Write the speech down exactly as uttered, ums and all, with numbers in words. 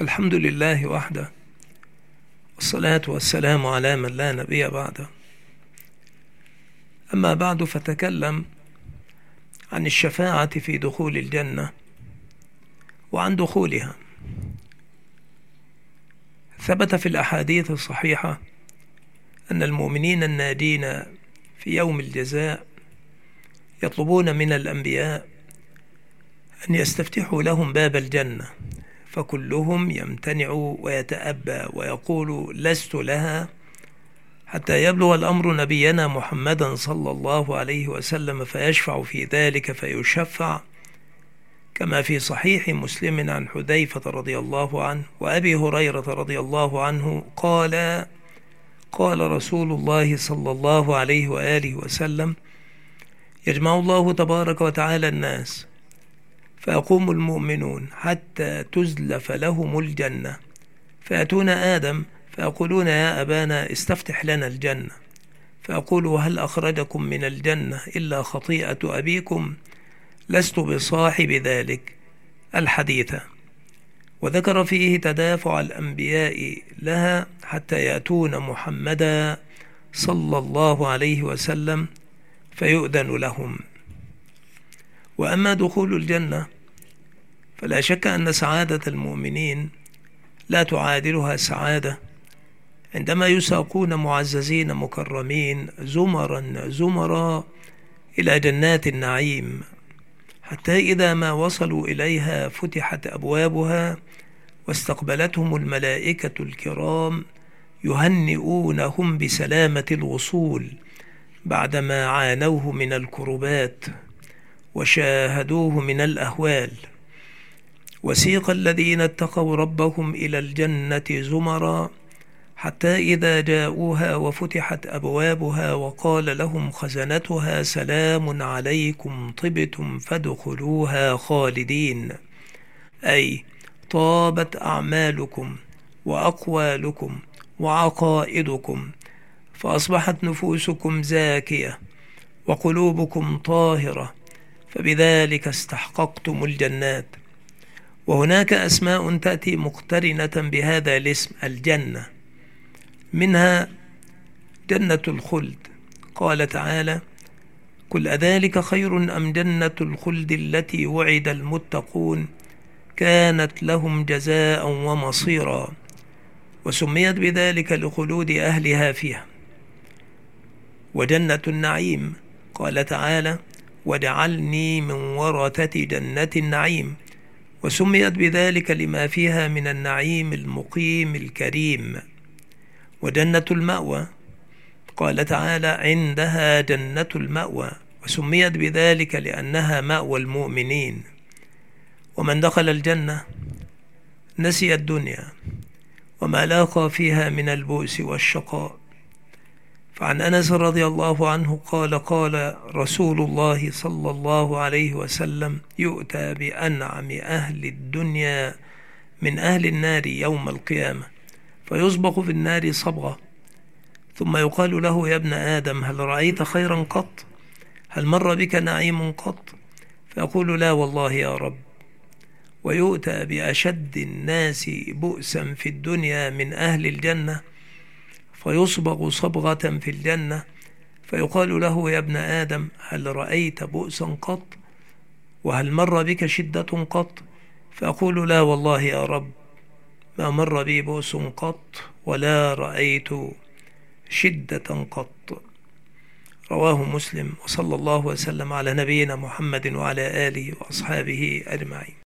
الحمد لله وحده، والصلاة والسلام على من لا نبي بعده. أما بعد، فتكلم عن الشفاعة في دخول الجنة وعن دخولها. ثبت في الأحاديث الصحيحة أن المؤمنين الناجين في يوم الجزاء يطلبون من الأنبياء أن يستفتحوا لهم باب الجنة، فكلهم يمتنع ويتأبى ويقول لست لها، حتى يبلغ الأمر نبينا محمدا صلى الله عليه وسلم فيشفع في ذلك فيشفع، كما في صحيح مسلم عن حذيفة رضي الله عنه وأبي هريرة رضي الله عنه قال قال رسول الله صلى الله عليه وآله وسلم: يجمع الله تبارك وتعالى الناس فيقوم المؤمنون حتى تزلف لهم الجنة، فيأتون آدم فيقولون: يا أبانا استفتح لنا الجنة، فيقول: وهل أخرجكم من الجنة إلا خطيئة أبيكم؟ لست بصاحب ذلك الحديث. وذكر فيه تدافع الأنبياء لها حتى يأتون محمدا صلى الله عليه وسلم فيؤذن لهم. وأما دخول الجنة فلا شك أن سعادة المؤمنين لا تعادلها سعادة عندما يساقون معززين مكرمين زمرا زمرا إلى جنات النعيم، حتى إذا ما وصلوا إليها فتحت أبوابها واستقبلتهم الملائكة الكرام يهنئونهم بسلامة الوصول بعدما عانوه من الكربات وشاهدوه من الأهوال. وسيق الذين اتقوا ربهم إلى الجنة زمرا حتى إذا جاءوها وفتحت أبوابها وقال لهم خزنتها: سلام عليكم طبتم فادخلوها خالدين، أي طابت أعمالكم وأقوالكم وعقائدكم، فأصبحت نفوسكم زاكية وقلوبكم طاهرة، فبذلك استحققتم الجنات. وهناك أسماء تأتي مقترنة بهذا الاسم الجنة، منها جنة الخلد، قال تعالى: قل أذلك خير أم جنة الخلد التي وعد المتقون كانت لهم جزاء ومصيرا، وسميت بذلك لخلود أهلها فيها. وجنة النعيم، قال تعالى: وجعلني من ورثة جنة النعيم، وسميت بذلك لما فيها من النعيم المقيم الكريم. وجنة المأوى، قال تعالى: عندها جنة المأوى، وسميت بذلك لأنها مأوى المؤمنين. ومن دخل الجنة نسي الدنيا وما لاقى فيها من البؤس والشقاء. فعن أنس رضي الله عنه قال قال رسول الله صلى الله عليه وسلم: يؤتى بأنعم أهل الدنيا من أهل النار يوم القيامة، فيصبغ في النار صبغة، ثم يقال له: يا ابن آدم هل رأيت خيرا قط؟ هل مر بك نعيم قط؟ فيقول: لا والله يا رب. ويؤتى بأشد الناس بؤسا في الدنيا من أهل الجنة، فيصبغ صبغة في الجنة، فيقال له: يا ابن آدم هل رأيت بؤسا قط؟ وهل مر بك شدة قط؟ فأقول: لا والله يا رب، ما مر بي بؤس قط ولا رأيت شدة قط. رواه مسلم، وصلى الله وسلم على نبينا محمد وعلى آله وأصحابه أجمعين.